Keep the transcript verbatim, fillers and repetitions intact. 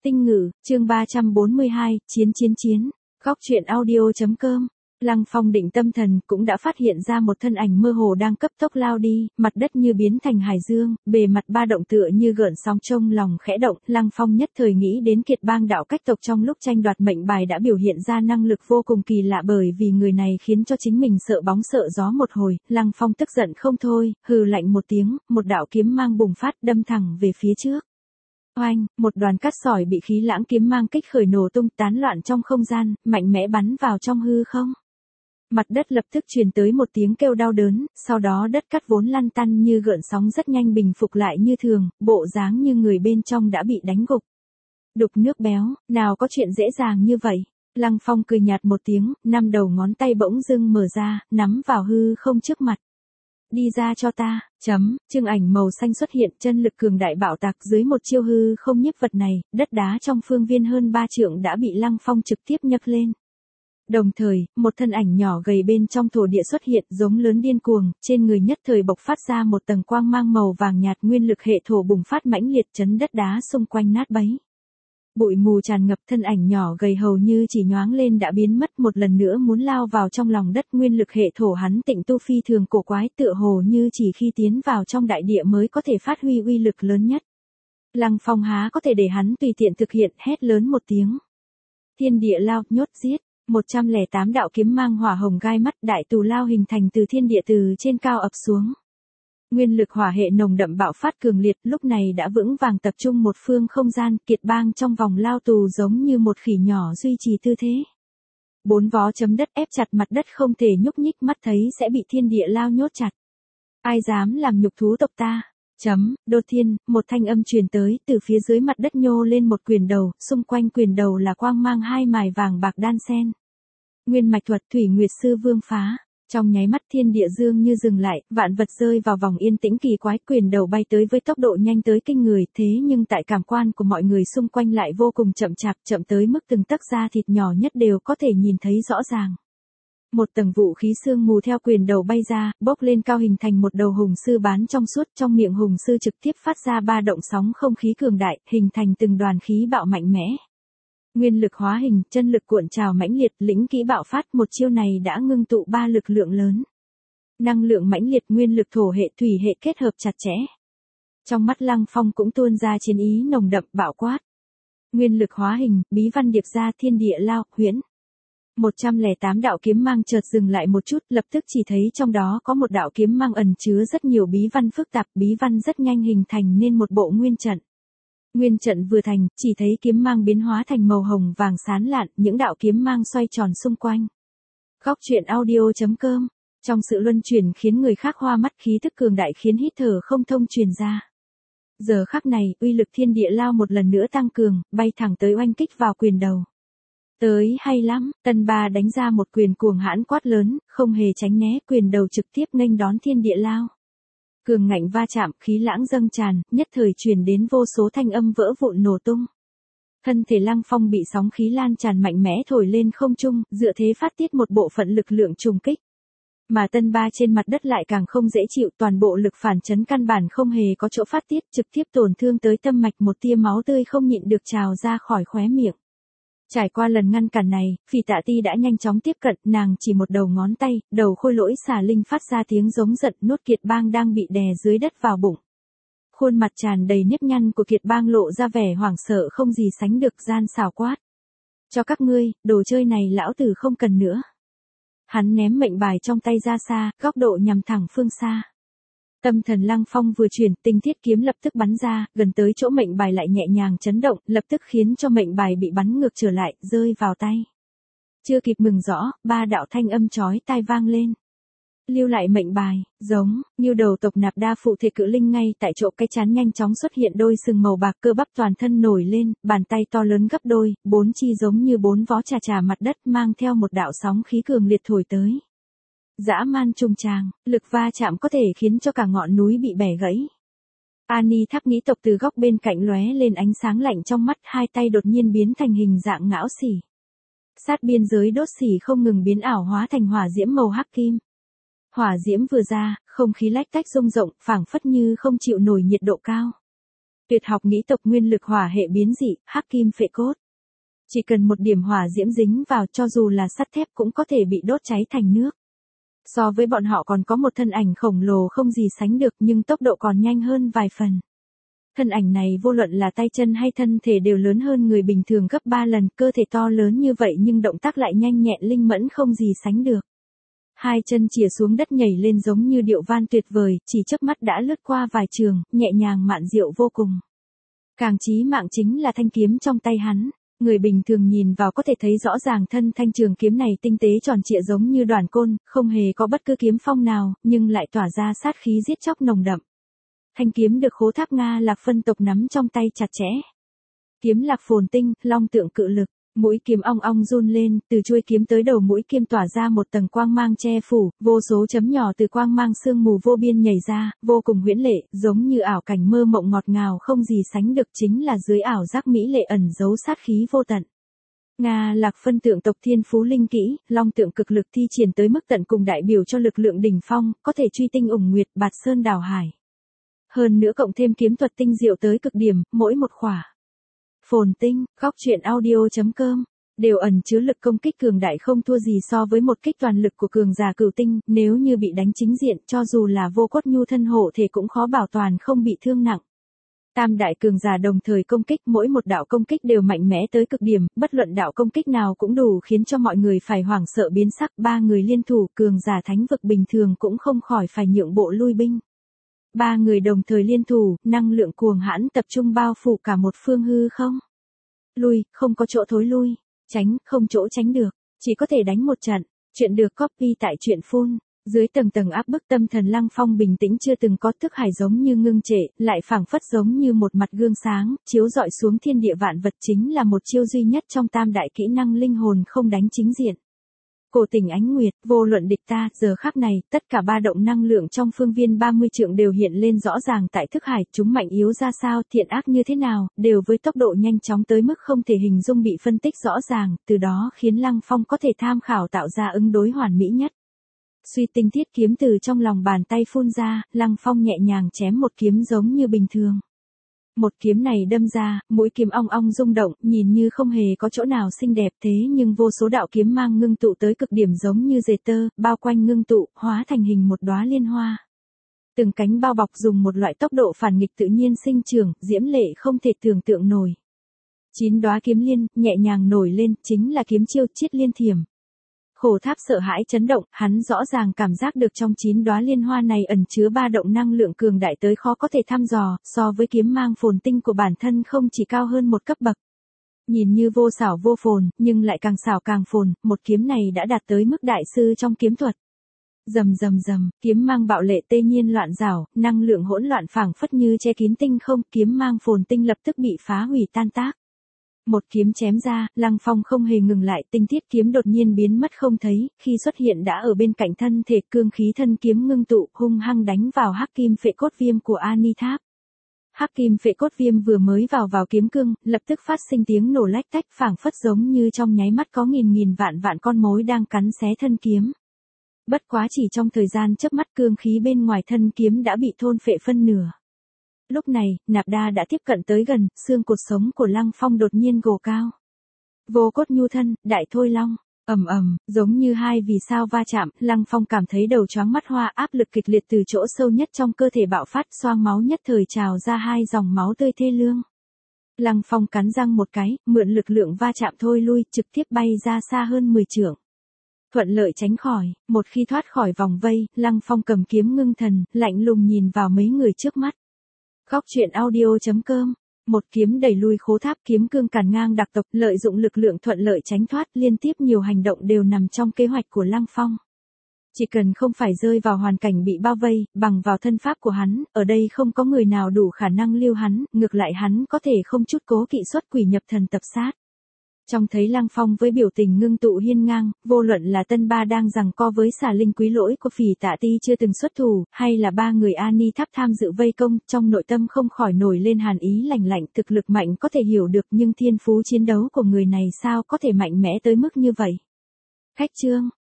Tinh ngữ, chương ba trăm bốn mươi hai, chiến chiến chiến, góc truyện audio.com. Lăng Phong định tâm thần cũng đã phát hiện ra một thân ảnh mơ hồ đang cấp tốc lao đi, mặt đất như biến thành hải dương, bề mặt ba động tựa như gợn sóng, trong lòng khẽ động. Lăng Phong nhất thời nghĩ đến Kiệt Bang đạo cách tộc trong lúc tranh đoạt mệnh bài đã biểu hiện ra năng lực vô cùng kỳ lạ, bởi vì người này khiến cho chính mình sợ bóng sợ gió một hồi. Lăng Phong tức giận không thôi, hừ lạnh một tiếng, một đạo kiếm mang bùng phát đâm thẳng về phía trước. Oanh, một đoàn cát sỏi bị khí lãng kiếm mang kích khởi nổ tung, tán loạn trong không gian, mạnh mẽ bắn vào trong hư không. Mặt đất lập tức truyền tới một tiếng kêu đau đớn, sau đó đất cát vốn lăn tăn như gợn sóng rất nhanh bình phục lại như thường, bộ dáng như người bên trong đã bị đánh gục. Đục nước béo, nào có chuyện dễ dàng như vậy. Lăng Phong cười nhạt một tiếng, năm đầu ngón tay bỗng dưng mở ra, nắm vào hư không trước mặt. Đi ra cho ta, chấm, chương ảnh màu xanh xuất hiện, chân lực cường đại bạo tạc dưới một chiêu hư không nhiếp vật này, đất đá trong phương viên hơn ba trượng đã bị Lăng Phong trực tiếp nhấc lên. Đồng thời, một thân ảnh nhỏ gầy bên trong thổ địa xuất hiện, giống lớn điên cuồng, trên người nhất thời bộc phát ra một tầng quang mang màu vàng nhạt, nguyên lực hệ thổ bùng phát mãnh liệt, chấn đất đá xung quanh nát bấy. Bụi mù tràn ngập, thân ảnh nhỏ gầy hầu như chỉ nhoáng lên đã biến mất, một lần nữa muốn lao vào trong lòng đất. Nguyên lực hệ thổ hắn tịnh tu phi thường cổ quái, tựa hồ như chỉ khi tiến vào trong đại địa mới có thể phát huy uy lực lớn nhất. Lăng Phong há có thể để hắn tùy tiện thực hiện, hét lớn một tiếng. Thiên địa lao, nhốt giết. một trăm lẻ tám đạo kiếm mang hỏa hồng gai mắt, đại tù lao hình thành từ thiên địa từ trên cao ập xuống. Nguyên lực hỏa hệ nồng đậm bạo phát cường liệt, lúc này đã vững vàng tập trung một phương không gian. Kiệt Bang trong vòng lao tù giống như một khỉ nhỏ duy trì tư thế. Bốn vó chấm đất ép chặt mặt đất không thể nhúc nhích, mắt thấy sẽ bị thiên địa lao nhốt chặt. Ai dám làm nhục thú tộc ta? Chấm, đột thiên, một thanh âm truyền tới, từ phía dưới mặt đất nhô lên một quyền đầu, xung quanh quyền đầu là quang mang hai mài vàng bạc đan xen. Nguyên mạch thuật Thủy Nguyệt Sư Vương phá. Trong nháy mắt thiên địa dương như dừng lại, vạn vật rơi vào vòng yên tĩnh kỳ quái, quyền đầu bay tới với tốc độ nhanh tới kinh người, thế nhưng tại cảm quan của mọi người xung quanh lại vô cùng chậm chạp, chậm tới mức từng tấc da thịt nhỏ nhất đều có thể nhìn thấy rõ ràng. Một tầng vũ khí sương mù theo quyền đầu bay ra, bốc lên cao hình thành một đầu hùng sư bán trong suốt, trong miệng hùng sư trực tiếp phát ra ba động sóng không khí cường đại, hình thành từng đoàn khí bạo mạnh mẽ. Nguyên lực hóa hình, chân lực cuộn trào mãnh liệt, lĩnh kỹ bạo phát, một chiêu này đã ngưng tụ ba lực lượng lớn. Năng lượng mãnh liệt, nguyên lực thổ hệ thủy hệ kết hợp chặt chẽ. Trong mắt Lăng Phong cũng tuôn ra chiến ý nồng đậm, bạo quát. Nguyên lực hóa hình, bí văn điệp ra, thiên địa lao, huyễn. một trăm lẻ tám đạo kiếm mang chợt dừng lại một chút, lập tức chỉ thấy trong đó có một đạo kiếm mang ẩn chứa rất nhiều bí văn phức tạp, bí văn rất nhanh hình thành nên một bộ nguyên trận. Nguyên trận vừa thành, chỉ thấy kiếm mang biến hóa thành màu hồng vàng sáng lạn, những đạo kiếm mang xoay tròn xung quanh. Góc truyện audio.com. Trong sự luân chuyển khiến người khác hoa mắt, khí tức cường đại khiến hít thở không thông truyền ra. Giờ khắc này, uy lực thiên địa lao một lần nữa tăng cường, bay thẳng tới oanh kích vào quyền đầu. Tới hay lắm, Tân Ba đánh ra một quyền cuồng hãn quát lớn, không hề tránh né, quyền đầu trực tiếp nghênh đón thiên địa lao. Cường ngạnh va chạm, khí lãng dâng tràn, nhất thời truyền đến vô số thanh âm vỡ vụn nổ tung. Thân thể Lăng Phong bị sóng khí lan tràn mạnh mẽ thổi lên không trung, dựa thế phát tiết một bộ phận lực lượng trùng kích. Mà Tân Ba trên mặt đất lại càng không dễ chịu, toàn bộ lực phản chấn căn bản không hề có chỗ phát tiết, trực tiếp tổn thương tới tâm mạch, một tia máu tươi không nhịn được trào ra khỏi khóe miệng. Trải qua lần ngăn cản này, Phỉ Tạ Ti đã nhanh chóng tiếp cận, nàng chỉ một đầu ngón tay, đầu khôi lỗi xà linh phát ra tiếng giống giận, nuốt Kiệt Bang đang bị đè dưới đất vào bụng. Khuôn mặt tràn đầy nếp nhăn của Kiệt Bang lộ ra vẻ hoảng sợ không gì sánh được, gian xảo quát. Cho các ngươi, đồ chơi này lão tử không cần nữa. Hắn ném mệnh bài trong tay ra xa, góc độ nhằm thẳng phương xa. Tâm thần Lăng Phong vừa chuyển, tinh thiết kiếm lập tức bắn ra, gần tới chỗ mệnh bài lại nhẹ nhàng chấn động, lập tức khiến cho mệnh bài bị bắn ngược trở lại, rơi vào tay. Chưa kịp mừng rõ, ba đạo thanh âm chói tai vang lên. Lưu lại mệnh bài, giống, như đầu tộc nạp đa phụ thể cự linh ngay tại chỗ, cái chán nhanh chóng xuất hiện đôi sừng màu bạc, cơ bắp toàn thân nổi lên, bàn tay to lớn gấp đôi, bốn chi giống như bốn vó trà trà mặt đất, mang theo một đạo sóng khí cường liệt thổi tới. Dã man trùng tràng, lực va chạm có thể khiến cho cả ngọn núi bị bẻ gãy. Ani Tháp Nghĩ tộc từ góc bên cạnh lóe lên ánh sáng lạnh trong mắt, hai tay đột nhiên biến thành hình dạng ngão xỉ. Sát biên giới đốt xỉ không ngừng biến ảo hóa thành hỏa diễm màu hắc kim. Hỏa diễm vừa ra, không khí lách tách rung rộng, phảng phất như không chịu nổi nhiệt độ cao. Tuyệt học nghĩ tộc nguyên lực hỏa hệ biến dị, hắc kim phệ cốt. Chỉ cần một điểm hỏa diễm dính vào cho dù là sắt thép cũng có thể bị đốt cháy thành nước. So với bọn họ còn có một thân ảnh khổng lồ không gì sánh được nhưng tốc độ còn nhanh hơn vài phần. Thân ảnh này vô luận là tay chân hay thân thể đều lớn hơn người bình thường gấp ba lần, cơ thể to lớn như vậy nhưng động tác lại nhanh nhẹn linh mẫn không gì sánh được. Hai chân chìa xuống đất nhảy lên giống như điệu van tuyệt vời, chỉ chớp mắt đã lướt qua vài trường, nhẹ nhàng mạn diệu vô cùng. Càng chí mạng chính là thanh kiếm trong tay hắn. Người bình thường nhìn vào có thể thấy rõ ràng thân thanh trường kiếm này tinh tế tròn trịa giống như đoàn côn, không hề có bất cứ kiếm phong nào, nhưng lại tỏa ra sát khí giết chóc nồng đậm. Thanh kiếm được Khố Tháp Nga Lạc phân tộc nắm trong tay chặt chẽ. Kiếm Lạc Phồn Tinh, long tượng cự lực, mũi kiếm ong ong run lên, từ chuôi kiếm tới đầu mũi kiếm tỏa ra một tầng quang mang che phủ, vô số chấm nhỏ từ quang mang sương mù vô biên nhảy ra, vô cùng huyễn lệ, giống như ảo cảnh mơ mộng ngọt ngào không gì sánh được, chính là dưới ảo giác mỹ lệ ẩn giấu sát khí vô tận. Nga Lạc phân tượng tộc thiên phú linh kỹ, long tượng cực lực thi triển tới mức tận cùng đại biểu cho lực lượng đỉnh phong, có thể truy tinh ủng nguyệt, bạt sơn đào hải. Hơn nữa cộng thêm kiếm thuật tinh diệu tới cực điểm, mỗi một khỏa. Phồn Tinh, góc truyện audio.com, đều ẩn chứa lực công kích cường đại không thua gì so với một kích toàn lực của cường giả cửu tinh, nếu như bị đánh chính diện cho dù là vô cốt nhu thân hộ thể cũng khó bảo toàn không bị thương nặng. Tam đại cường giả đồng thời công kích, mỗi một đạo công kích đều mạnh mẽ tới cực điểm, bất luận đạo công kích nào cũng đủ khiến cho mọi người phải hoảng sợ biến sắc, ba người liên thủ cường giả thánh vực bình thường cũng không khỏi phải nhượng bộ lui binh. Ba người đồng thời liên thủ, năng lượng cuồng hãn tập trung bao phủ cả một phương hư không. Lui, không có chỗ thối lui, tránh, không chỗ tránh được, chỉ có thể đánh một trận. Chuyện được copy tại truyện phun. Dưới tầng tầng áp bức tâm thần Lăng Phong bình tĩnh chưa từng có, thức hải giống như ngưng trệ, lại phảng phất giống như một mặt gương sáng, chiếu rọi xuống thiên địa vạn vật, chính là một chiêu duy nhất trong tam đại kỹ năng linh hồn không đánh chính diện. Cổ Tình Ánh Nguyệt, vô luận địch ta, giờ khắc này, tất cả ba động năng lượng trong phương viên ba mươi trượng đều hiện lên rõ ràng tại thức hải, chúng mạnh yếu ra sao, thiện ác như thế nào, đều với tốc độ nhanh chóng tới mức không thể hình dung bị phân tích rõ ràng, từ đó khiến Lăng Phong có thể tham khảo tạo ra ứng đối hoàn mỹ nhất. Suy tinh thiết kiếm từ trong lòng bàn tay phun ra, Lăng Phong nhẹ nhàng chém một kiếm giống như bình thường. Một kiếm này đâm ra, mũi kiếm ong ong rung động, nhìn như không hề có chỗ nào xinh đẹp, thế nhưng vô số đạo kiếm mang ngưng tụ tới cực điểm giống như dệt tơ, bao quanh ngưng tụ, hóa thành hình một đóa liên hoa. Từng cánh bao bọc dùng một loại tốc độ phản nghịch tự nhiên sinh trưởng, diễm lệ không thể tưởng tượng nổi. Chín đóa kiếm liên, nhẹ nhàng nổi lên, chính là kiếm chiêu Chiết Liên Thiểm. Khổ Tháp sợ hãi chấn động, hắn rõ ràng cảm giác được trong chín đóa liên hoa này ẩn chứa ba động năng lượng cường đại tới khó có thể thăm dò, so với kiếm mang phồn tinh của bản thân không chỉ cao hơn một cấp bậc. Nhìn như vô xảo vô phồn, nhưng lại càng xảo càng phồn, một kiếm này đã đạt tới mức đại sư trong kiếm thuật. Rầm rầm rầm, kiếm mang bạo lệ tê nhiên loạn rảo, năng lượng hỗn loạn phảng phất như che kín tinh không, kiếm mang phồn tinh lập tức bị phá hủy tan tác. Một kiếm chém ra, Lăng Phong không hề ngừng lại, tinh thiết kiếm đột nhiên biến mất không thấy, khi xuất hiện đã ở bên cạnh thân thể, cương khí thân kiếm ngưng tụ, hung hăng đánh vào hắc kim phệ cốt viêm của Ani Tháp. Hắc kim phệ cốt viêm vừa mới vào vào kiếm cương, lập tức phát sinh tiếng nổ lách tách, phảng phất giống như trong nháy mắt có nghìn nghìn vạn vạn con mối đang cắn xé thân kiếm. Bất quá chỉ trong thời gian chớp mắt, cương khí bên ngoài thân kiếm đã bị thôn phệ phân nửa. Lúc này, nạp đa đã tiếp cận tới gần, xương cột sống của Lăng Phong đột nhiên gồ cao. Vô cốt nhu thân, đại thôi long, ầm ầm, giống như hai vì sao va chạm, Lăng Phong cảm thấy đầu choáng mắt hoa, áp lực kịch liệt từ chỗ sâu nhất trong cơ thể bạo phát, xoang máu nhất thời trào ra hai dòng máu tươi thê lương. Lăng Phong cắn răng một cái, mượn lực lượng va chạm thôi lui, trực tiếp bay ra xa hơn mười trượng. Thuận lợi tránh khỏi, một khi thoát khỏi vòng vây, Lăng Phong cầm kiếm ngưng thần, lạnh lùng nhìn vào mấy người trước mắt. Góc truyện audio.com, một kiếm đẩy lui Khố Tháp, kiếm cương càn ngang đặc tộc, lợi dụng lực lượng thuận lợi tránh thoát, liên tiếp nhiều hành động đều nằm trong kế hoạch của Lăng Phong. Chỉ cần không phải rơi vào hoàn cảnh bị bao vây, bằng vào thân pháp của hắn, ở đây không có người nào đủ khả năng lưu hắn, ngược lại hắn có thể không chút cố kỵ xuất quỷ nhập thần tập sát. Trong thấy Lăng Phong với biểu tình ngưng tụ hiên ngang, vô luận là Tân Ba đang giằng co với xà linh quý lỗi của Phỉ Tạ Ti chưa từng xuất thủ, hay là ba người Ani Tháp tham dự vây công, trong nội tâm không khỏi nổi lên hàn ý lạnh lạnh, thực lực mạnh có thể hiểu được nhưng thiên phú chiến đấu của người này sao có thể mạnh mẽ tới mức như vậy. Khách chương